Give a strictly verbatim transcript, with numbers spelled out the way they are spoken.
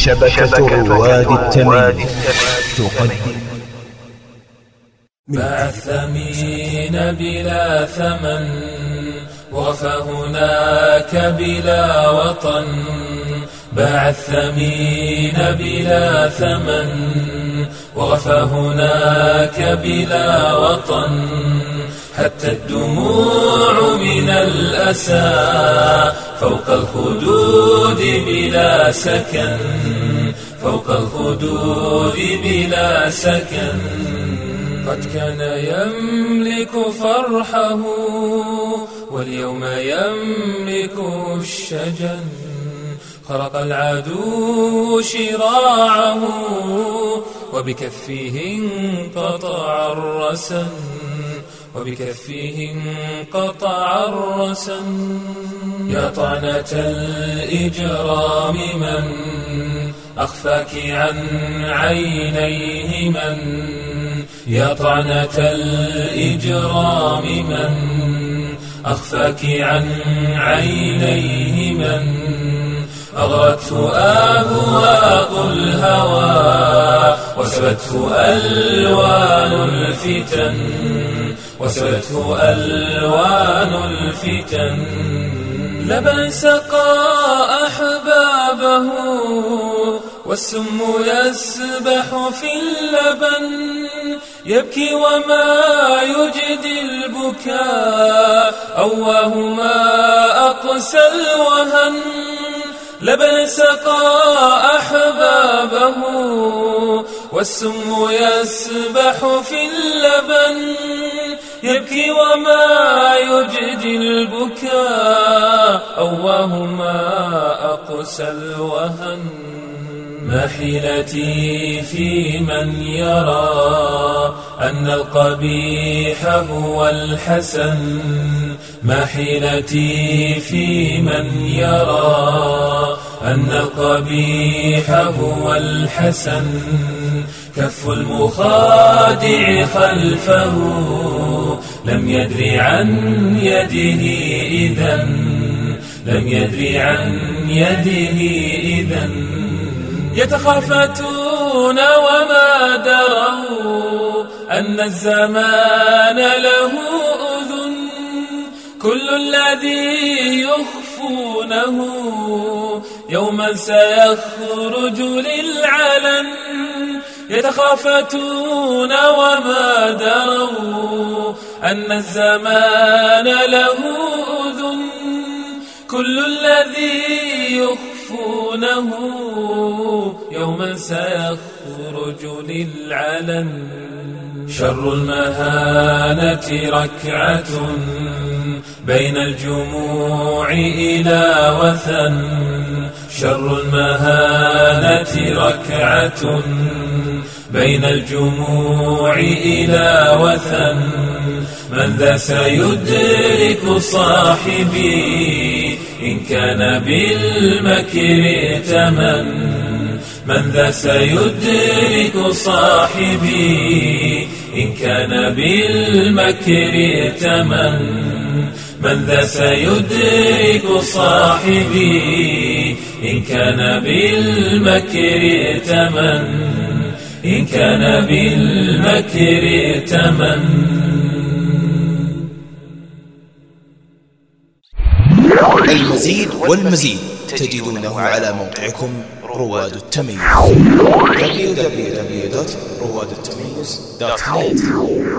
شبكة رواد التمييز تقدم باع الثمين بلا ثمن وقف هناك بلا وطن. باع الثمين بلا ثمن وقف هناك بلا وطن. حتى الدموع من الأسى فوق الخدود بلا سكن. فوق الخدود بلا سكن. قد كان يملك فرحه واليوم يملك الشجن. خرق العدو شراعه وبكفه انقطع الرسن. وبكفه انقطع الرسن. يا طعنة الإجرام من أخفاك عن عينيه من. يا طعنة الإجرام من أخفاك عن عينيه من. أغرته أبواق الهوى وسبته ألوان الفتن. وسبته ألوان الفتن. لبن سقى أحبابه والسم يسبح في اللبن. يبكي وما يجدي البكاء أواه ما أقسى الوهن. لبن سقى أحبابه والسم يسبح في اللبن. يبكي وما يجدي البكاء أواه ما أقسى الوهن. ما حيلتي في من يرى أن القبيح هو الحسن. ما حيلتي في من يرى أن القبيح هو الحسن. كف المخادع خلفه لم يدري عن يده إذن. لم يدري عن يده إذن. يتخافتون وما دروا أن الزمان له أذن. كل الذي يخفونه يوما سيخرج للعلن. يتخافتون وما دروا أن الزمان له أذن. كل الذي يخفونه يوما سيخرج للعلن. شر المهانة ركعة بين الجموع إلى وثن. شر المهانة ركعة بين الجموع إلى وثن. من ذا سيدرك صاحبي إن كان بالمكر ائتمن. من ذا سيدرك صاحبي إن كان بالمكر ائتمن. من ذا سيدرك صاحبي إن كان بالمكر ائتمن. إن كان بالمكر ائتمن. المزيد والمزيد تجدونه على موقعكم رواد التمييز دبليو دبليو دبليو دوت رواد التمييز دوت نت.